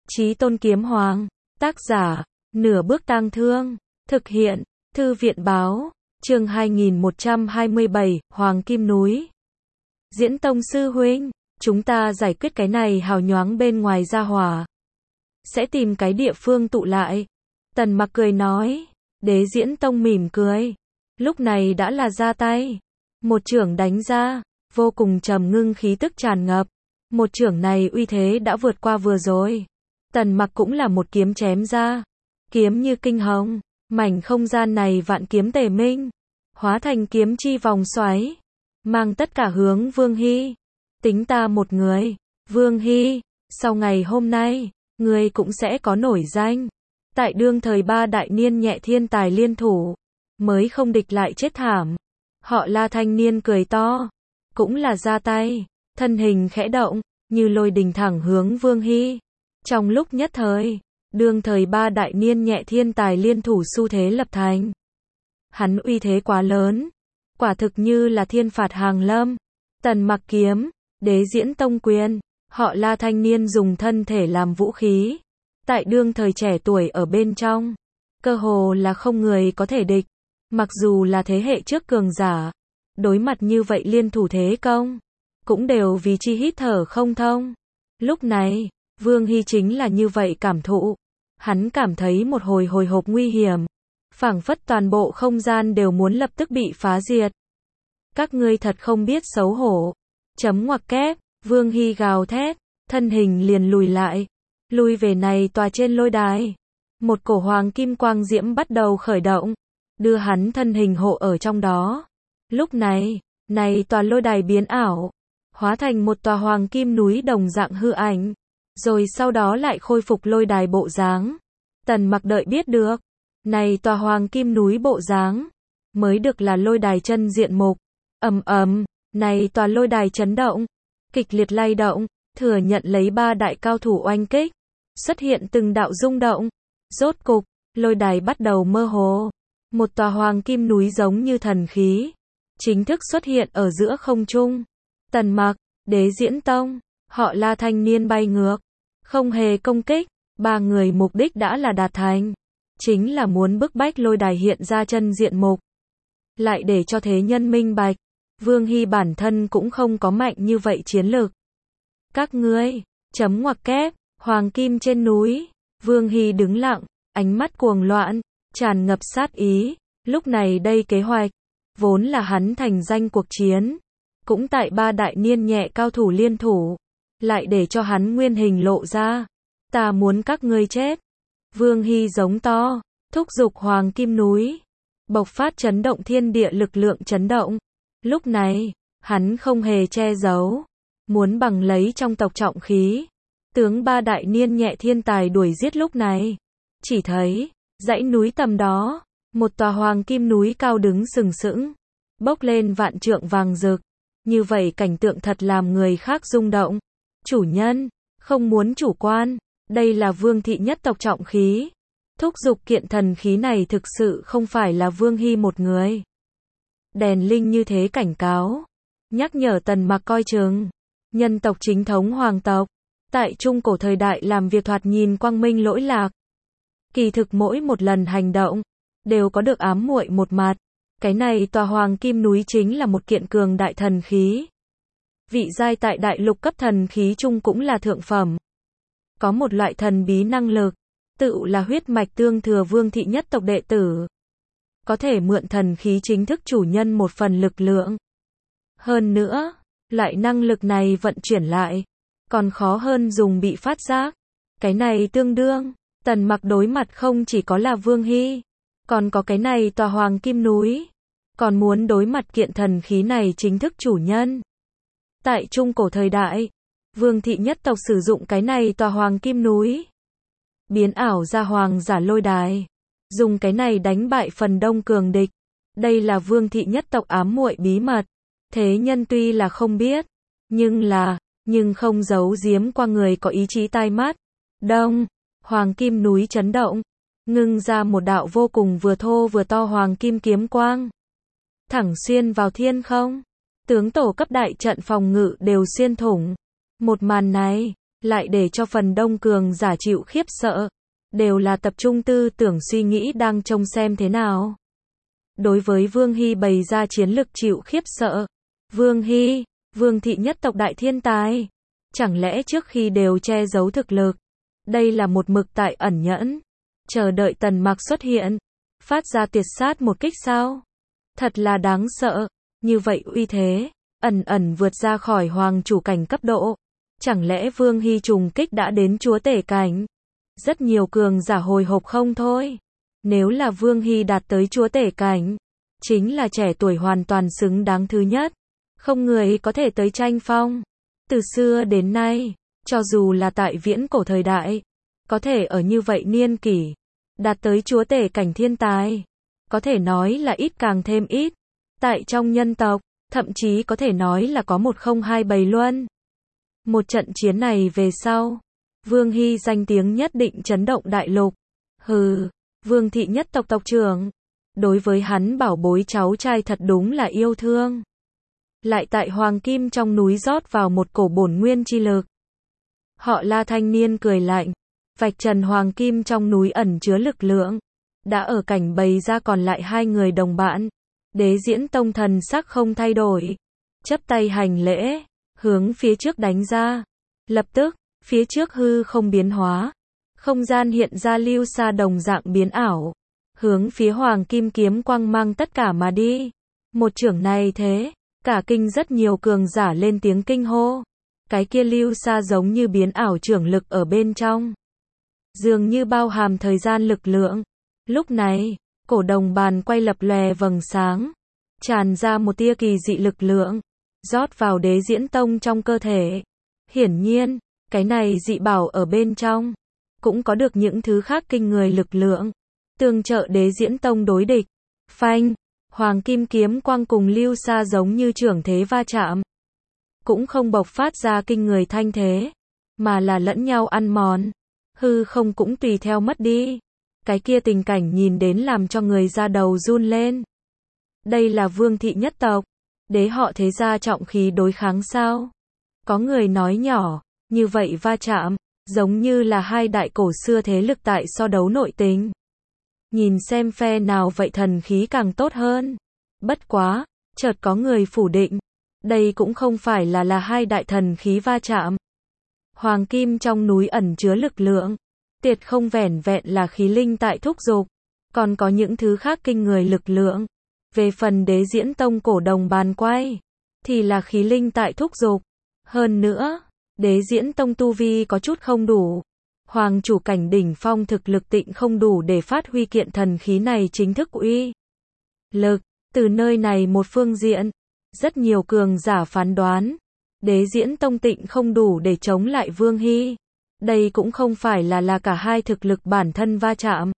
Chí Tôn Kiếm Hoàng, tác giả, Nửa Bước Tang Thương, thực hiện, Thư viện Báo, chương 2127, Hoàng Kim Núi. Diễn Tông sư huynh, chúng ta giải quyết cái này hào nhoáng bên ngoài ra hỏa. Sẽ tìm cái địa phương tụ lại. Tần Mặc cười nói, Đế Diễn Tông mỉm cười. Lúc này đã là ra tay. Một chưởng đánh ra, vô cùng trầm ngưng khí tức tràn ngập. Một chưởng này uy thế đã vượt qua vừa rồi. Tần Mặc cũng là một kiếm chém ra. Kiếm như kinh hồng, mảnh không gian này vạn kiếm tề minh, hóa thành kiếm chi vòng xoáy, mang tất cả hướng Vương Hy. Tính ta một người, Vương Hy, sau ngày hôm nay, ngươi cũng sẽ có nổi danh. Tại đương thời ba đại niên nhẹ thiên tài liên thủ, mới không địch lại chết thảm. Họ La thanh niên cười to, cũng là ra tay, thân hình khẽ động, như lôi đình thẳng hướng Vương Hy. Trong lúc nhất thời, đương thời ba đại niên nhẹ thiên tài liên thủ xu thế lập thành. Hắn uy thế quá lớn, quả thực như là thiên phạt hàng lâm. Tần Mặc kiếm, Đế Diễn Tông quyền, họ La thanh niên dùng thân thể làm vũ khí. Tại đương thời trẻ tuổi ở bên trong, cơ hồ là không người có thể địch. Mặc dù là thế hệ trước cường giả, đối mặt như vậy liên thủ thế công, cũng đều vì chi hít thở không thông. Lúc này, Vương Hy chính là như vậy cảm thụ. Hắn cảm thấy một hồi hồi hộp nguy hiểm, phảng phất toàn bộ không gian đều muốn lập tức bị phá diệt. Các ngươi thật không biết xấu hổ. Chấm ngoặc kép, Vương Hy gào thét, thân hình liền lùi lại, lùi về này tòa trên lôi đài. Một cổ hoàng kim quang diễm bắt đầu khởi động, đưa hắn thân hình hộ ở trong đó. Lúc này, tòa lôi đài biến ảo, hóa thành một tòa hoàng kim núi đồng dạng hư ảnh, rồi sau đó lại khôi phục lôi đài bộ dáng. Tần Mặc đợi biết được, này tòa hoàng kim núi bộ dáng, mới được là lôi đài chân diện mục. Ầm ầm, này tòa lôi đài chấn động, kịch liệt lay động, thừa nhận lấy ba đại cao thủ oanh kích, xuất hiện từng đạo rung động. Rốt cục, lôi đài bắt đầu mơ hồ, một tòa hoàng kim núi giống như thần khí, chính thức xuất hiện ở giữa không trung. Tần Mặc, Đế Diễn Tông, họ La thanh niên bay ngược, không hề công kích, ba người mục đích đã là đạt thành, chính là muốn bức bách lôi đài hiện ra chân diện mục. Lại để cho thế nhân minh bạch, Vương Hy bản thân cũng không có mạnh như vậy chiến lực. Các ngươi, chấm ngoặc kép, hoàng kim trên núi, Vương Hy đứng lặng, ánh mắt cuồng loạn, tràn ngập sát ý. Lúc này đây kế hoạch, vốn là hắn thành danh cuộc chiến, cũng tại ba đại niên nhẹ cao thủ liên thủ, lại để cho hắn nguyên hình lộ ra. Ta muốn các ngươi chết. Vương Hy giống to, thúc giục hoàng kim núi, bộc phát chấn động thiên địa lực lượng chấn động. Lúc này, hắn không hề che giấu, muốn bằng lấy trong tộc trọng khí, tướng ba đại niên nhẹ thiên tài đuổi giết. Lúc này, chỉ thấy, dãy núi tầm đó, một tòa hoàng kim núi cao đứng sừng sững, bốc lên vạn trượng vàng rực. Như vậy cảnh tượng thật làm người khác rung động. Chủ nhân, không muốn chủ quan, đây là Vương thị nhất tộc trọng khí. Thúc giục kiện thần khí này thực sự không phải là Vương Hy một người. Đèn linh như thế cảnh cáo, nhắc nhở Tần Mặc coi chừng. Nhân tộc chính thống hoàng tộc, tại trung cổ thời đại làm việc thoạt nhìn quang minh lỗi lạc. Kỳ thực mỗi một lần hành động, đều có được ám muội một mặt. Cái này tòa hoàng kim núi chính là một kiện cường đại thần khí. Vị giai tại đại lục cấp thần khí chung cũng là thượng phẩm. Có một loại thần bí năng lực, tự là huyết mạch tương thừa Vương thị nhất tộc đệ tử. Có thể mượn thần khí chính thức chủ nhân một phần lực lượng. Hơn nữa, loại năng lực này vận chuyển lại, còn khó hơn dùng bị phát giác. Cái này tương đương, Tần Mặc đối mặt không chỉ có là Vương Hy, còn có cái này tòa hoàng kim núi, còn muốn đối mặt kiện thần khí này chính thức chủ nhân. Tại trung cổ thời đại, Vương thị nhất tộc sử dụng cái này tòa hoàng kim núi, biến ảo ra hoàng giả lôi đài, dùng cái này đánh bại phần đông cường địch. Đây là Vương thị nhất tộc ám muội bí mật, thế nhân tuy là không biết, nhưng không giấu giếm qua người có ý chí tai mắt. Đông, hoàng kim núi chấn động, ngưng ra một đạo vô cùng vừa thô vừa to hoàng kim kiếm quang, thẳng xuyên vào thiên không. Tướng tổ cấp đại trận phòng ngự đều xuyên thủng. Một màn này, lại để cho phần đông cường giả chịu khiếp sợ, đều là tập trung tư tưởng suy nghĩ đang trông xem thế nào. Đối với Vương Hy bày ra chiến lực chịu khiếp sợ. Vương Hy, Vương thị nhất tộc đại thiên tài. Chẳng lẽ trước khi đều che giấu thực lực? Đây là một mực tại ẩn nhẫn. Chờ đợi Tần Mặc xuất hiện. Phát ra tuyệt sát một kích sao? Thật là đáng sợ. Như vậy uy thế, ẩn ẩn vượt ra khỏi hoàng chủ cảnh cấp độ. Chẳng lẽ Vương Hy trùng kích đã đến chúa tể cảnh? Rất nhiều cường giả hồi hộp không thôi. Nếu là Vương Hy đạt tới chúa tể cảnh, chính là trẻ tuổi hoàn toàn xứng đáng thứ nhất. Không người có thể tới tranh phong. Từ xưa đến nay, cho dù là tại viễn cổ thời đại, có thể ở như vậy niên kỷ, đạt tới chúa tể cảnh thiên tài, có thể nói là ít càng thêm ít. Tại trong nhân tộc, thậm chí có thể nói là có 1027 luân. Một trận chiến này về sau, Vương Hy danh tiếng nhất định chấn động đại lục. Hừ, Vương thị nhất tộc tộc trưởng, đối với hắn bảo bối cháu trai thật đúng là yêu thương. Lại tại hoàng kim trong núi rót vào một cổ bổn nguyên chi lực. Họ La thanh niên cười lạnh, vạch trần hoàng kim trong núi ẩn chứa lực lượng. Đã ở cảnh bày ra còn lại hai người đồng bạn. Đế Diễn Tông thần sắc không thay đổi, chắp tay hành lễ, hướng phía trước đánh ra. Lập tức, phía trước hư không biến hóa, không gian hiện ra lưu xa đồng dạng biến ảo, hướng phía hoàng kim kiếm quang mang tất cả mà đi. Một chưởng này thế, cả kinh rất nhiều cường giả lên tiếng kinh hô. Cái kia lưu xa giống như biến ảo chưởng lực ở bên trong, dường như bao hàm thời gian lực lượng. Lúc này, cổ đồng bàn quay lập lòe vầng sáng, tràn ra một tia kỳ dị lực lượng, rót vào Đế Diễn Tông trong cơ thể. Hiển nhiên, cái này dị bảo ở bên trong, cũng có được những thứ khác kinh người lực lượng, tương trợ Đế Diễn Tông đối địch. Phanh, hoàng kim kiếm quang cùng lưu xa giống như chưởng thế va chạm, cũng không bộc phát ra kinh người thanh thế, mà là lẫn nhau ăn mòn, hư không cũng tùy theo mất đi. Cái kia tình cảnh nhìn đến làm cho người da đầu run lên. Đây là Vương thị nhất tộc, đế họ thế gia trọng khí đối kháng sao? Có người nói nhỏ, như vậy va chạm, giống như là hai đại cổ xưa thế lực tại so đấu nội tình. Nhìn xem phe nào vậy thần khí càng tốt hơn. Bất quá, chợt có người phủ định, đây cũng không phải là hai đại thần khí va chạm. Hoàng kim trong núi ẩn chứa lực lượng, tuyệt không vẻn vẹn là khí linh tại thúc giục, còn có những thứ khác kinh người lực lượng. Về phần Đế Diễn Tông cổ đồng bàn quay, thì là khí linh tại thúc giục. Hơn nữa, Đế Diễn Tông tu vi có chút không đủ. Hoàng chủ cảnh đỉnh phong thực lực tịnh không đủ để phát huy kiện thần khí này chính thức uy lực. Từ nơi này một phương diện, rất nhiều cường giả phán đoán, Đế Diễn Tông tịnh không đủ để chống lại Vương Hy. Đây cũng không phải là cả hai thực lực bản thân va chạm.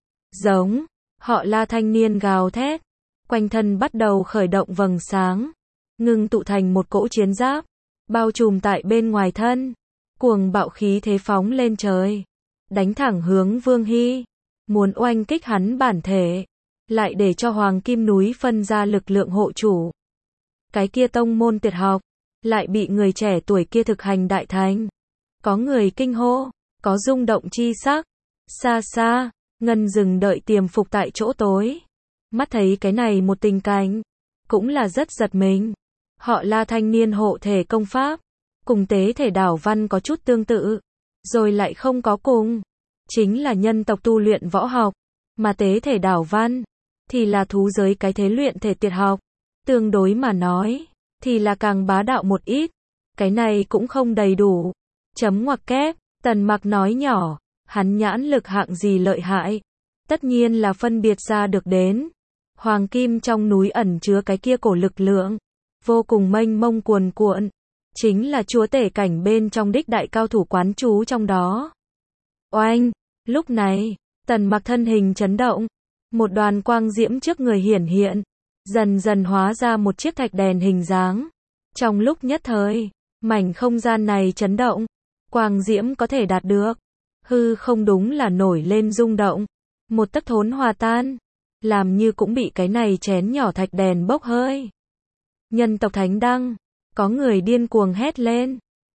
Giống, họ La thanh niên gào thét, quanh thân bắt đầu khởi động vầng sáng, ngưng tụ thành một cỗ chiến giáp, bao trùm tại bên ngoài thân, cuồng bạo khí thế phóng lên trời, đánh thẳng hướng Vương Hy, muốn oanh kích hắn bản thể, lại để cho hoàng kim núi phân ra lực lượng hộ chủ. Cái kia tông môn tuyệt học, lại bị người trẻ tuổi kia thực hành đại thành. Có người kinh hô, có rung động chi sắc. Xa xa, ngân dừng đợi tiềm phục tại chỗ tối. Mắt thấy cái này một tình cảnh, cũng là rất giật mình. Họ La thanh niên hộ thể công pháp, cùng tế thể đảo văn có chút tương tự, rồi lại không có cùng. Chính là nhân tộc tu luyện võ học, mà tế thể đảo văn, thì là thú giới cái thế luyện thể tuyệt học. Tương đối mà nói, thì là càng bá đạo một ít. Cái này cũng không đầy đủ. Chấm ngoặc kép, Tần Mặc nói nhỏ, hắn nhãn lực hạng gì lợi hại, tất nhiên là phân biệt ra được đến. Hoàng kim trong núi ẩn chứa cái kia cổ lực lượng, vô cùng mênh mông cuồn cuộn, chính là chúa tể cảnh bên trong đích đại cao thủ quán trú trong đó. Oanh, lúc này, Tần Mặc thân hình chấn động, một đoàn quang diễm trước người hiển hiện, dần dần hóa ra một chiếc thạch đèn hình dáng. Trong lúc nhất thời, mảnh không gian này chấn động, quang diễm có thể đạt được, hư không đúng là nổi lên rung động, một tấc thốn hòa tan, làm như cũng bị cái này chén nhỏ thạch đèn bốc hơi. Nhân tộc Thánh Đăng, có người điên cuồng hét lên,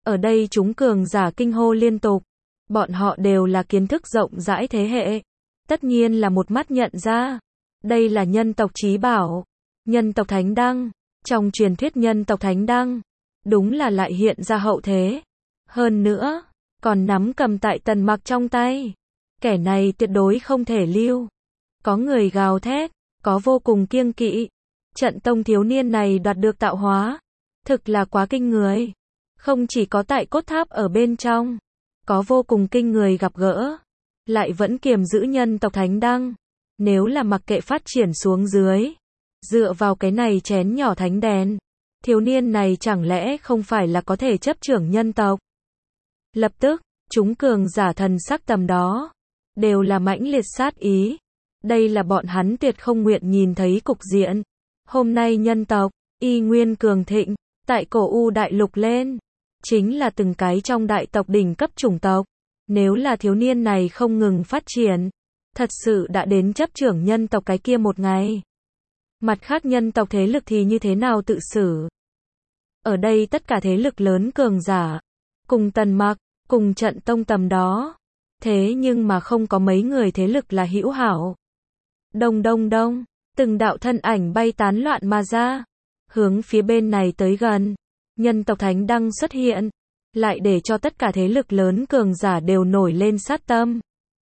Ở đây chúng cường giả kinh hô liên tục. Bọn họ đều là kiến thức rộng rãi thế hệ. Tất nhiên là một mắt nhận ra. Đây là nhân tộc Chí Bảo. Nhân tộc Thánh Đăng. Trong truyền thuyết nhân tộc Thánh Đăng. Đúng là lại hiện ra hậu thế. Hơn nữa, còn nắm cầm tại Tần Mặc trong tay. Kẻ này tuyệt đối không thể lưu. Có người gào thét, có vô cùng kiêng kỵ. Trận tông thiếu niên này đoạt được tạo hóa. Thực là quá kinh người. Không chỉ có tại cốt tháp ở bên trong. Có vô cùng kinh người gặp gỡ. Lại vẫn kiềm giữ nhân tộc Thánh Đăng. Nếu là mặc kệ phát triển xuống dưới. Dựa vào cái này chén nhỏ thánh đèn. Thiếu niên này chẳng lẽ không phải là có thể chấp trưởng nhân tộc. Lập tức, chúng cường giả thần sắc tầm đó. Đều là mãnh liệt sát ý. Đây là bọn hắn tuyệt không nguyện nhìn thấy cục diện. Hôm nay nhân tộc, y nguyên cường thịnh, tại cổ U đại lục lên. Chính là từng cái trong đại tộc đỉnh cấp chủng tộc. Nếu là thiếu niên này không ngừng phát triển, thật sự đã đến chấp trưởng nhân tộc cái kia một ngày. Mặt khác nhân tộc thế lực thì như thế nào tự xử? Ở đây tất cả thế lực lớn cường giả, cùng Tần Mặc, cùng trận tông tầm đó. Thế nhưng mà không có mấy người thế lực là hữu hảo. Đông đông đông, từng đạo thân ảnh bay tán loạn mà ra, hướng phía bên này tới gần. Nhân tộc Thánh Đăng xuất hiện, lại để cho tất cả thế lực lớn cường giả đều nổi lên sát tâm.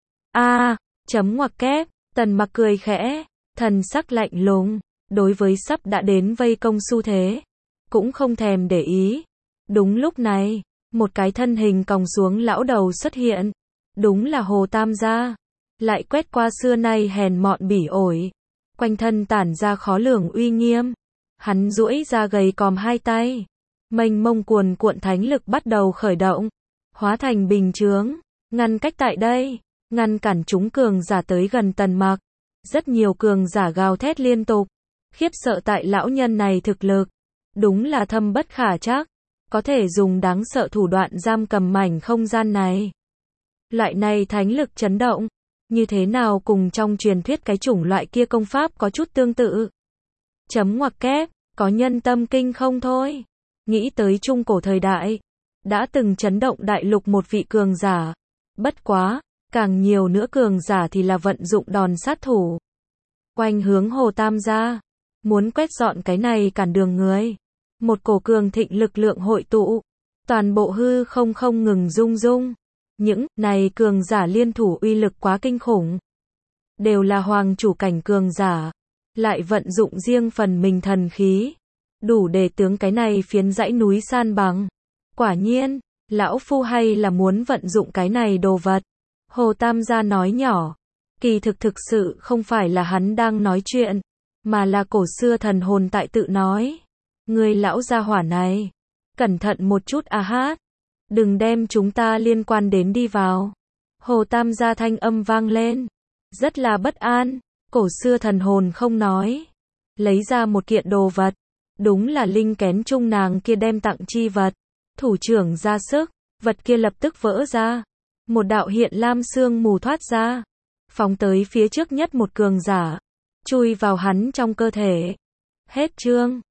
Chấm ngoặc kép, Tần Mặc cười khẽ, thần sắc lạnh lùng, đối với sắp đã đến vây công xu thế, cũng không thèm để ý. Đúng lúc này, một cái thân hình còng xuống lão đầu xuất hiện, đúng là Hồ Tam gia, lại quét qua xưa nay hèn mọn bỉ ổi, quanh thân tản ra khó lường uy nghiêm. Hắn duỗi ra gầy còm hai tay, mênh mông cuồn cuộn thánh lực bắt đầu khởi động, hóa thành bình chướng, ngăn cách tại đây, ngăn cản chúng cường giả tới gần Tần Mặc. Rất nhiều cường giả gào thét liên tục, khiếp sợ tại lão nhân này thực lực, đúng là thâm bất khả trắc, có thể dùng đáng sợ thủ đoạn giam cầm mảnh không gian này. Loại này thánh lực chấn động, như thế nào cùng trong truyền thuyết cái chủng loại kia công pháp có chút tương tự. Chấm ngoặc kép, có nhân tâm kinh không thôi. Nghĩ tới trung cổ thời đại, đã từng chấn động đại lục một vị cường giả. Bất quá, càng nhiều nữa cường giả thì là vận dụng đòn sát thủ. Quanh hướng Hồ Tam gia, muốn quét dọn cái này cản đường người. Một cổ cường thịnh lực lượng hội tụ, toàn bộ hư không không ngừng rung rung. Những này cường giả liên thủ uy lực quá kinh khủng. Đều là hoàng chủ cảnh cường giả, lại vận dụng riêng phần mình thần khí, đủ để tướng cái này phiến dãy núi san bằng. Quả nhiên, lão phu hay là muốn vận dụng cái này đồ vật. Hồ Tam gia nói nhỏ, kỳ thực sự không phải là hắn đang nói chuyện, mà là cổ xưa thần hồn tại tự nói. Người lão gia hỏa này, cẩn thận một chút hát. Đừng đem chúng ta liên quan đến đi vào. Hồ Tam gia thanh âm vang lên, rất là bất an. Cổ xưa thần hồn không nói, lấy ra một kiện đồ vật, đúng là linh kén trung nàng kia đem tặng chi vật. Thủ trưởng ra sức, vật kia lập tức vỡ ra, một đạo hiện lam sương mù thoát ra, phóng tới phía trước nhất một cường giả, chui vào hắn trong cơ thể. Hết chương.